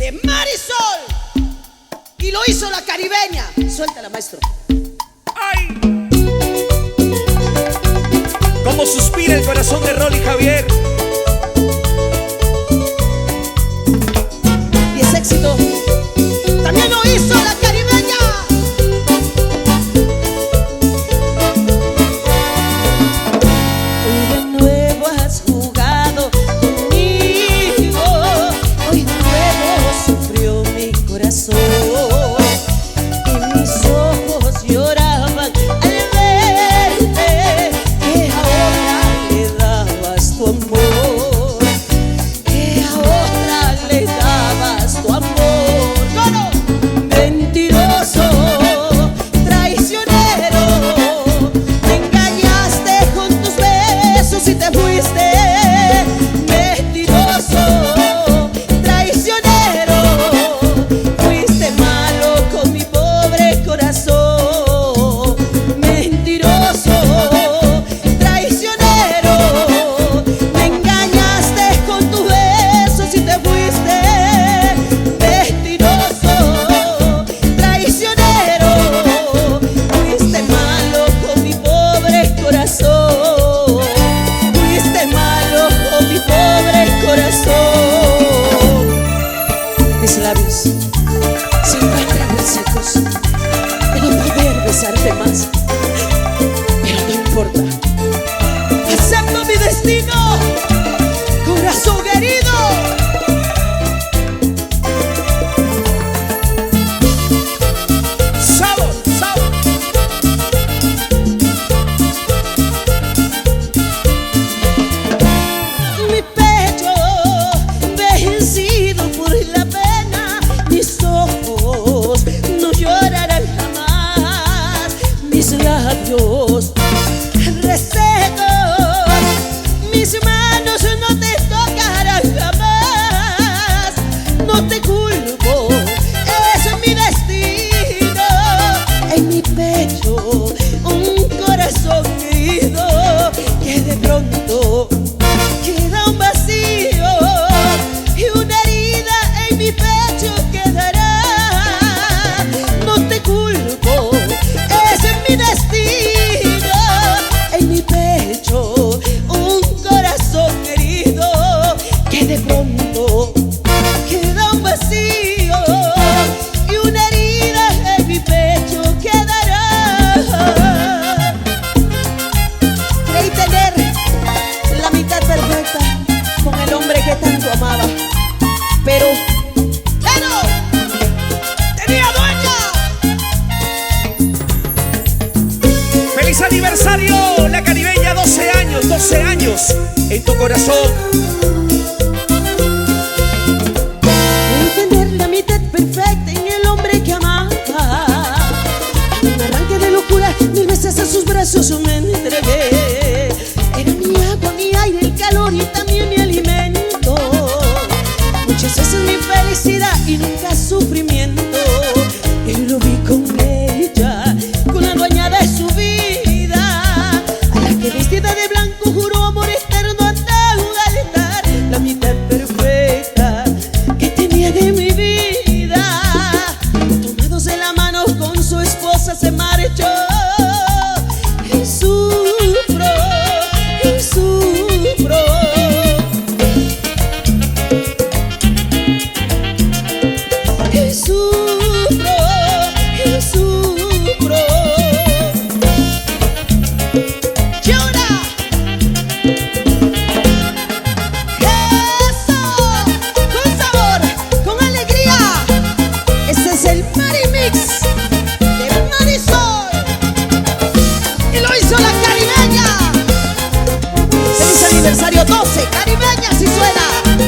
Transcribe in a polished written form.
de Marisol. Y lo hizo la caribeña. Suéltala, maestro. ¡Ay! Como suspira el corazón de Rolly Javier. Y ese éxito también lo hizo la caribeña. Hoy de nuevo has jugado conmigo. Hoy de nuevo sufrió mi corazón. Y mis ojos lloraban al verte, que ahora le dabas tu amor, que ahora le dabas tu amor. ¡Coro! Mentiroso, traicionero, me engañaste con tus besos y te fuiste. Mentiroso, traicionero, fuiste malo con mi pobre corazón. Mentiroso, traicionero, me engañaste con tus besos y te fuiste. Mentiroso, traicionero, fuiste malo con mi pobre corazón. Fuiste malo con mi pobre corazón. Mis labios se encuentran resecos de no poder besarte más, pero no importa. Acepto mi destino, corazón herido. ¡Sabor! ¡Sabor! Mi pecho vencido por la pena, mis ojos no llorarán jamás, mis labios resecos, mis manos no te tocarán jamás. No te culpo, es mi destino. En mi pecho un corazón herido, que de pronto queda un vacío, y una herida en mi pecho quedará. No te culpo, es mi destino. En mi pecho un corazón herido, que de pronto queda un vacío, y una herida en mi pecho quedará. Creí tener la mitad perfecta con el hombre que tanto amaba, pero tenía dueña. ¡Feliz aniversario! La caribeña, 12 años, 12 años en tu corazón. Creí tener la mitad perfecta en el hombre que amaba. En un arranque de locura, 1000 veces a sus brazos yo me entregué. Era mi agua, mi aire, el calor y también mi alimento. Muchas veces mi felicidad y nunca sufrimiento. Y lo vi con ella, con la dueña de su vida, a la que vestida de blanco juró amor eterno hasta un altar. La mitad perfecta que tenía de mi vida, tomados de la mano con su esposa se marchó. Y sufro, y sufro. Y sufro, y sufro. ¡Llora! ¡Eso! Con sabor, con alegría. Este es el Marimix de Marisol. Y lo hizo la caribeña. Feliz aniversario 12, caribeña, si suena.